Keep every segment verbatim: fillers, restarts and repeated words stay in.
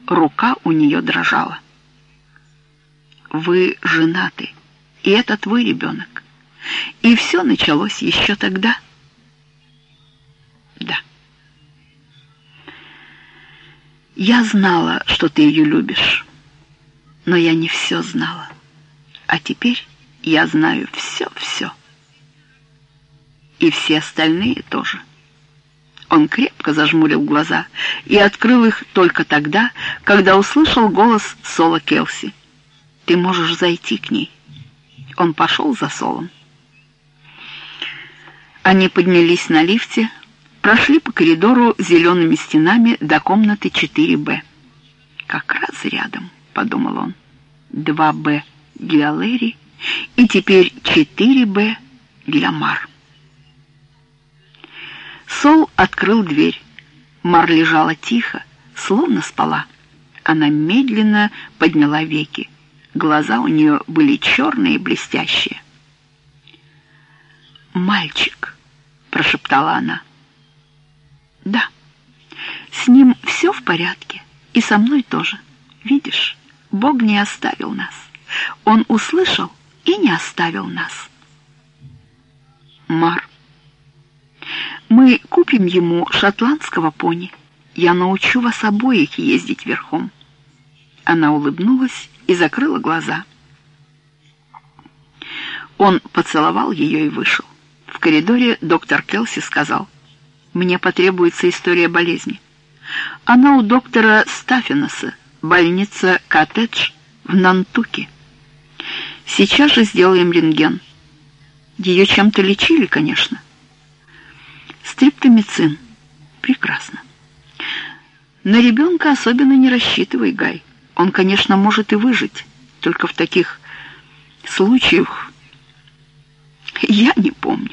Рука у нее дрожала. «Вы женаты, и это твой ребенок. И все началось еще тогда?» «Да». «Я знала, что ты ее любишь, но я не все знала. А теперь я знаю все-все. И все остальные тоже». Он крепко зажмурил глаза и открыл их только тогда, когда услышал голос Сола Келси. «Ты можешь зайти к ней». Он пошел за Солом. Они поднялись на лифте, прошли по коридору зелеными стенами до комнаты четыре Б. «Как раз рядом», — подумал он. два Б для Лэри и теперь четыре Б для Мар. Сол открыл дверь. Мар лежала тихо, словно спала. Она медленно подняла веки. Глаза у нее были черные и блестящие. «Мальчик», — прошептала она. «Да, с ним все в порядке, и со мной тоже. Видишь, Бог не оставил нас. Он услышал и не оставил нас». «Мар, мы купим ему шотландского пони. Я научу вас обоих ездить верхом». Она улыбнулась и закрыла глаза. Он поцеловал ее и вышел. В коридоре доктор Келси сказал: «Мне потребуется история болезни. Она у доктора Стаффенеса, больница Коттедж в Нантуке. Сейчас же сделаем рентген. Ее чем-то лечили, конечно». «Стриптомицин. Прекрасно. На ребенка особенно не рассчитывай, Гай. Он, конечно, может и выжить, только в таких случаях я не помню».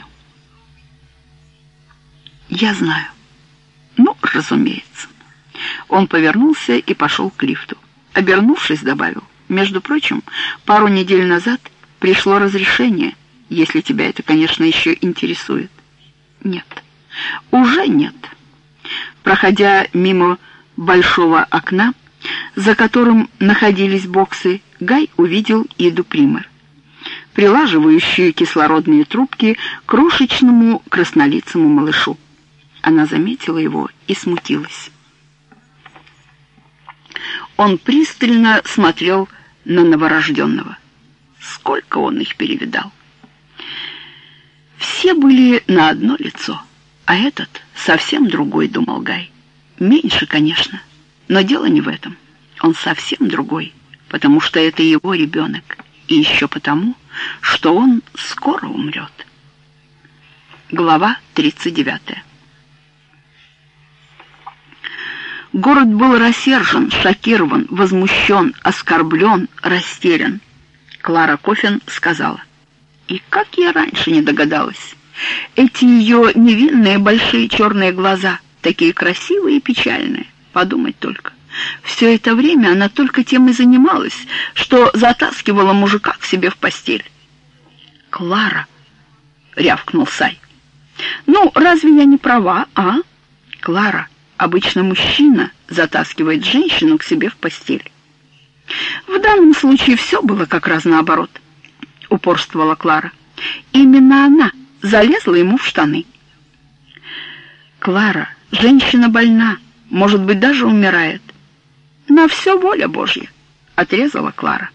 «Я знаю». «Ну, разумеется». Он повернулся и пошел к лифту. Обернувшись, добавил: «Между прочим, пару недель назад пришло разрешение, если тебя это, конечно, еще интересует». «Нет, уже нет». Проходя мимо большого окна, за которым находились боксы, Гай увидел Иду Пример, прилаживающую кислородные трубки к крошечному краснолицому малышу. Она заметила его и смутилась. Он пристально смотрел на новорожденного. Сколько он их перевидал. Все были на одно лицо, а этот совсем другой, думал Гай. Меньше, конечно, но дело не в этом. Он совсем другой, потому что это его ребенок, и еще потому, что он скоро умрет. Глава тридцать девятая. Город был рассержен, шокирован, возмущен, оскорблен, растерян. Клара Коффин сказала: «И как я раньше не догадалась! Эти ее невинные большие черные глаза, такие красивые и печальные, подумать только. Все это время она только тем и занималась, что затаскивала мужика к себе в постель». «Клара!» — рявкнул Сай. «Ну, разве я не права, а?» «Клара, обычно мужчина затаскивает женщину к себе в постель». «В данном случае все было как раз наоборот», — упорствовала Клара. «Именно она залезла ему в штаны». «Клара, женщина больна, может быть, даже умирает». «На все воля Божья», — отрезала Клара.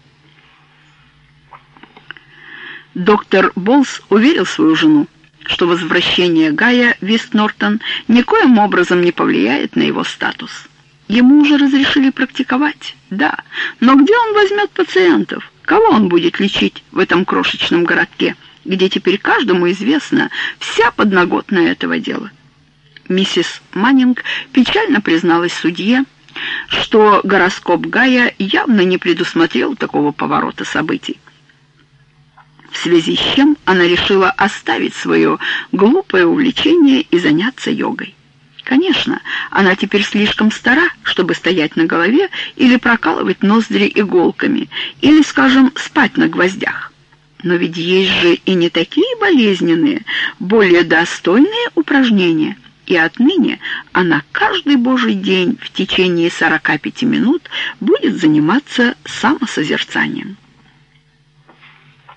Доктор Болс уверил свою жену, что возвращение Гая в Ист-Нортон никоим образом не повлияет на его статус. Ему уже разрешили практиковать, да, но где он возьмет пациентов? Кого он будет лечить в этом крошечном городке, где теперь каждому известна вся подноготная этого дела? Миссис Маннинг печально призналась судье, что гороскоп Гая явно не предусмотрел такого поворота событий, в связи с чем она решила оставить свое глупое увлечение и заняться йогой. Конечно, она теперь слишком стара, чтобы стоять на голове или прокалывать ноздри иголками, или, скажем, спать на гвоздях. Но ведь есть же и не такие болезненные, более достойные упражнения, и отныне она каждый божий день в течение сорока пяти минут будет заниматься самосозерцанием.